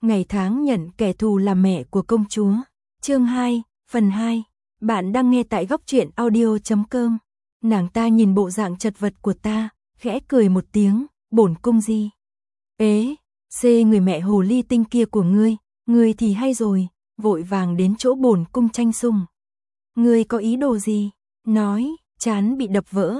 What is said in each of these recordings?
Ngày tháng nhận kẻ thù làm mẹ của công chúa. Chương 2, phần 2. Bạn đang nghe tại góc truyện audio.com. Nàng ta nhìn bộ dạng chật vật của ta, khẽ cười một tiếng, bổn cung gì? Ế, xê người mẹ hồ ly tinh kia của ngươi thì hay rồi, vội vàng đến chỗ bổn cung tranh sủng. Ngươi có ý đồ gì? Nói, trán bị đập vỡ,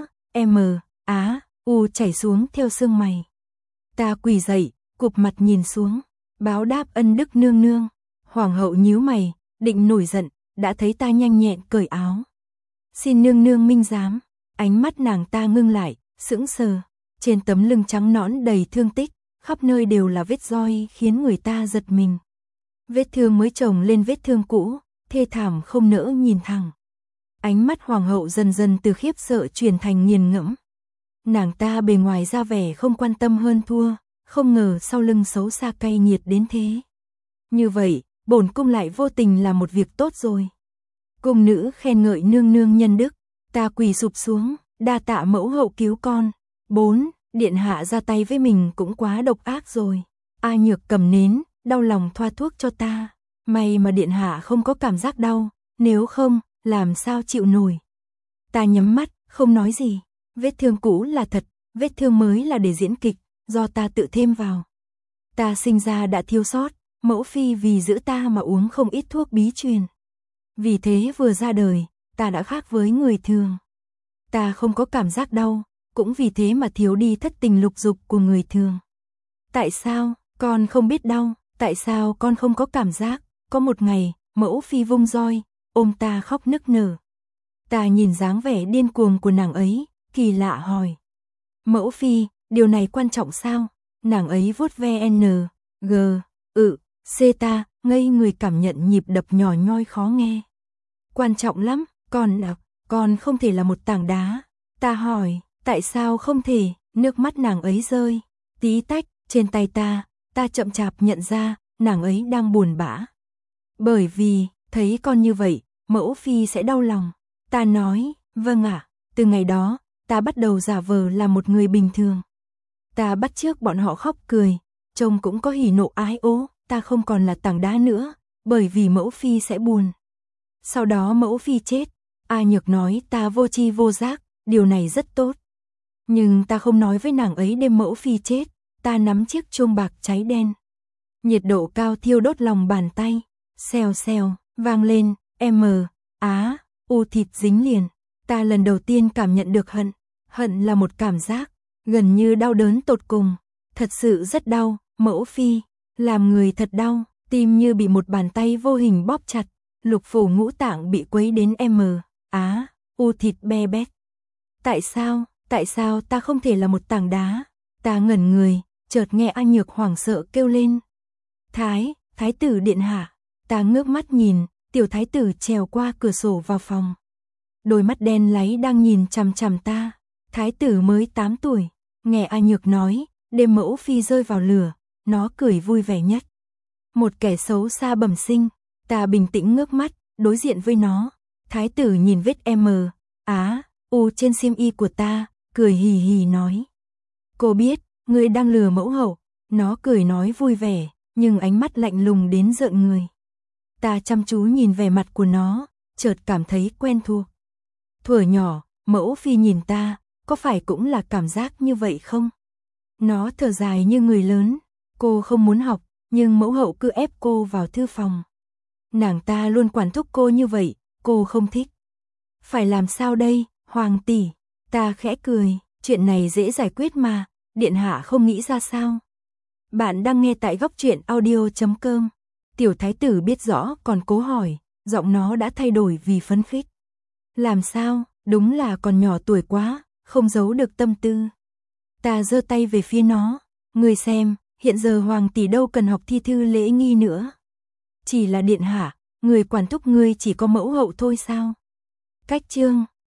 U chảy xuống theo xương mày. Ta quỳ dậy, cụp mặt nhìn xuống, báo đáp ân đức nương nương. Hoàng hậu nhíu mày, định nổi giận, đã thấy ta nhanh nhẹn cởi áo. Xin nương nương minh giám. Ánh mắt nàng ta ngưng lại, sững sờ. Trên tấm lưng trắng nõn đầy thương tích, khắp nơi đều là vết roi khiến người ta giật mình. Vết thương mới chồng lên vết thương cũ, thê thảm không nỡ nhìn thẳng. Ánh mắt hoàng hậu dần dần từ khiếp sợ chuyển thành nghiền ngẫm. Nàng ta bề ngoài ra vẻ không quan tâm hơn thua, không ngờ sau lưng xấu xa cay nghiệt đến thế. Như vậy, bổn cung lại vô tình là một việc tốt rồi. Cung nữ khen ngợi nương nương nhân đức, ta quỳ sụp xuống, đa tạ mẫu hậu cứu con. 4. Điện hạ ra tay với mình cũng quá độc ác rồi. A Nhược cầm nến, đau lòng thoa thuốc cho ta. May mà điện hạ không có cảm giác đau, nếu không, làm sao chịu nổi. Ta nhắm mắt, không nói gì. Vết thương cũ là thật, vết thương mới là để diễn kịch, do ta tự thêm vào. Ta sinh ra đã thiếu sót, mẫu phi vì giữ ta mà uống không ít thuốc bí truyền. Vì thế vừa ra đời, ta đã khác với người thường. Ta không có cảm giác đau, cũng vì thế mà thiếu đi thất tình lục dục của người thường. Tại sao, con không biết đau, tại sao con không có cảm giác? Có một ngày, mẫu phi vung roi, ôm ta khóc nức nở. Ta nhìn dáng vẻ điên cuồng của nàng ấy, kỳ lạ hỏi. Mẫu phi, điều này quan trọng sao? Nàng ấy vuốt ve ta, ngây người cảm nhận nhịp đập nhỏ nhoi khó nghe. Quan trọng lắm, con không thể là một tảng đá. Ta hỏi, tại sao không thể? Nước mắt nàng ấy rơi, tí tách, trên tay ta chậm chạp nhận ra, nàng ấy đang buồn bã. Bởi vì, thấy con như vậy, mẫu phi sẽ đau lòng. Ta nói, vâng ạ, từ ngày đó, ta bắt đầu giả vờ là một người bình thường. Ta bắt chước bọn họ khóc cười, trông cũng có hỉ nộ ái ố, ta không còn là tảng đá nữa, bởi vì mẫu phi sẽ buồn. Sau đó mẫu phi chết, A Nhược nói ta vô tri vô giác, điều này rất tốt. Nhưng ta không nói với nàng ấy đêm mẫu phi chết, ta nắm chiếc chuông bạc cháy đen. Nhiệt độ cao thiêu đốt lòng bàn tay, xèo xèo, vang lên, thịt dính liền. Ta lần đầu tiên cảm nhận được hận là một cảm giác, gần như đau đớn tột cùng, thật sự rất đau, mẫu phi, làm người thật đau, tim như bị một bàn tay vô hình bóp chặt, lục phủ ngũ tạng bị quấy đến thịt be bét. Tại sao ta không thể là một tảng đá? Ta ngẩn người, chợt nghe A Nhược hoảng sợ kêu lên. Thái tử điện hạ. Ta ngước mắt nhìn, tiểu thái tử trèo qua cửa sổ vào phòng. Đôi mắt đen láy đang nhìn chằm chằm ta. Thái tử mới 8 tuổi. Nghe A Nhược nói, đêm mẫu phi rơi vào lửa, nó cười vui vẻ nhất. Một kẻ xấu xa bẩm sinh. Ta bình tĩnh ngước mắt, đối diện với nó. Thái tử nhìn vết trên xiêm y của ta, cười hì hì nói. Cô biết, ngươi đang lừa mẫu hậu. Nó cười nói vui vẻ, nhưng ánh mắt lạnh lùng đến rợn người. Ta chăm chú nhìn vẻ mặt của nó, chợt cảm thấy quen thuộc. Thuở nhỏ, mẫu phi nhìn ta, có phải cũng là cảm giác như vậy không? Nó thở dài như người lớn, cô không muốn học, nhưng mẫu hậu cứ ép cô vào thư phòng. Nàng ta luôn quản thúc cô như vậy, cô không thích. Phải làm sao đây, hoàng tỷ? Ta khẽ cười, chuyện này dễ giải quyết mà, điện hạ không nghĩ ra sao? Bạn đang nghe tại góc truyện audio.com. Tiểu thái tử biết rõ còn cố hỏi, giọng nó đã thay đổi vì phấn khích. Làm sao, đúng là còn nhỏ tuổi quá, không giấu được tâm tư. Ta giơ tay về phía nó, ngươi xem, hiện giờ hoàng tỷ đâu cần học thi thư lễ nghi nữa. Chỉ là điện hạ, người quản thúc ngươi chỉ có mẫu hậu thôi sao? Cách chương